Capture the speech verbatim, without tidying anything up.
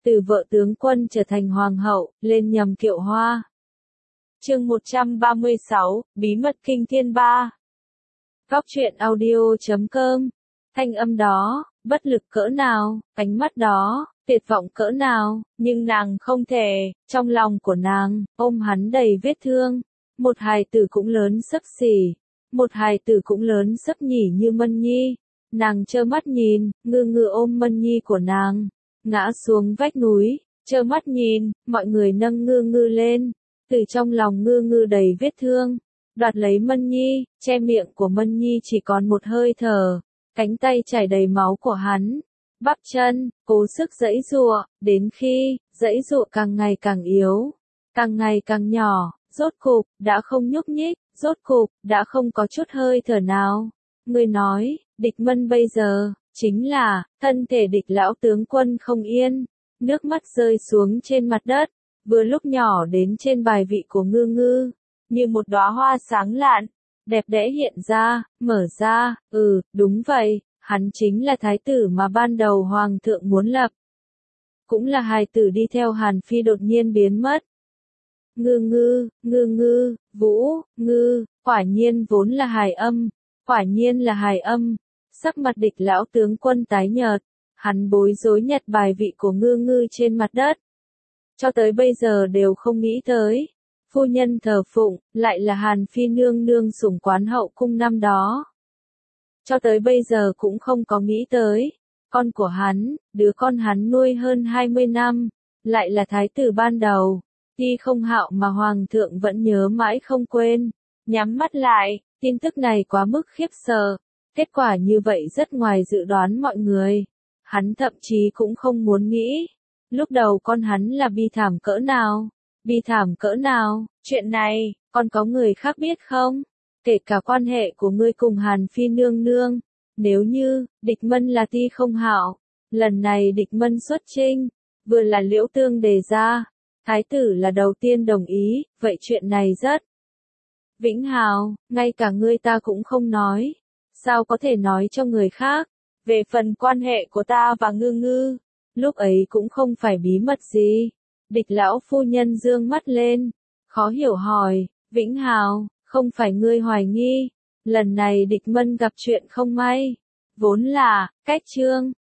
từ vợ tướng quân trở thành hoàng hậu, lên nhầm kiệu hoa. Chương một trăm ba mươi sáu, Bí mật kinh thiên ba. Góc truyện audio chấm com. Thanh âm đó, bất lực cỡ nào, ánh mắt đó, tuyệt vọng cỡ nào, nhưng nàng không thể, trong lòng của nàng, ôm hắn đầy vết thương. Một hài tử cũng lớn xấp xỉ, một hài tử cũng lớn xấp nhỉ như Mân Nhi. Nàng trơ mắt nhìn, ngư ngư ôm Mân Nhi của nàng, ngã xuống vách núi, trơ mắt nhìn, mọi người nâng ngư ngư lên, từ trong lòng ngư ngư đầy vết thương, đoạt lấy Mân Nhi, che miệng của Mân Nhi chỉ còn một hơi thở, cánh tay chảy đầy máu của hắn, bắp chân, cố sức giãy giụa, đến khi, giãy giụa càng ngày càng yếu, càng ngày càng nhỏ, rốt cục, đã không nhúc nhích, rốt cục, đã không có chút hơi thở nào. Người nói, địch Mân bây giờ, chính là, thân thể địch lão tướng quân không yên, nước mắt rơi xuống trên mặt đất, vừa lúc nhỏ đến trên bài vị của ngư ngư, như một đóa hoa sáng lạn, đẹp đẽ hiện ra, mở ra, ừ, đúng vậy, hắn chính là thái tử mà ban đầu hoàng thượng muốn lập. Cũng là hài tử đi theo Hàn Phi đột nhiên biến mất. Ngư ngư, ngư ngư, vũ, ngư, quả nhiên vốn là hài âm, quả nhiên là hài âm. Sắc mặt địch lão tướng quân tái nhợt, hắn bối rối nhặt bài vị của ngư ngư trên mặt đất. Cho tới bây giờ đều không nghĩ tới, phu nhân thờ phụng, lại là Hàn Phi nương nương sủng quán hậu cung năm đó. Cho tới bây giờ cũng không có nghĩ tới, con của hắn, đứa con hắn nuôi hơn hai mươi năm, lại là thái tử ban đầu. Ti Không Hạo mà hoàng thượng vẫn nhớ mãi không quên, nhắm mắt lại, tin tức này quá mức khiếp sợ, kết quả như vậy rất ngoài dự đoán mọi người, hắn thậm chí cũng không muốn nghĩ, lúc đầu con hắn là bi thảm cỡ nào, bi thảm cỡ nào, chuyện này, còn có người khác biết không, kể cả quan hệ của ngươi cùng Hàn Phi nương nương, nếu như, địch Mân là Ti Không Hạo, lần này địch Mân xuất chinh, vừa là Liễu Tương đề ra. Thái tử là đầu tiên đồng ý, vậy chuyện này rất Vĩnh Hào, ngay cả ngươi ta cũng không nói, sao có thể nói cho người khác, về phần quan hệ của ta và ngư ngư, lúc ấy cũng không phải bí mật gì. Địch lão phu nhân dương mắt lên, khó hiểu hỏi, Vĩnh Hào, không phải ngươi hoài nghi, lần này địch Mân gặp chuyện không may, vốn là, cách trương,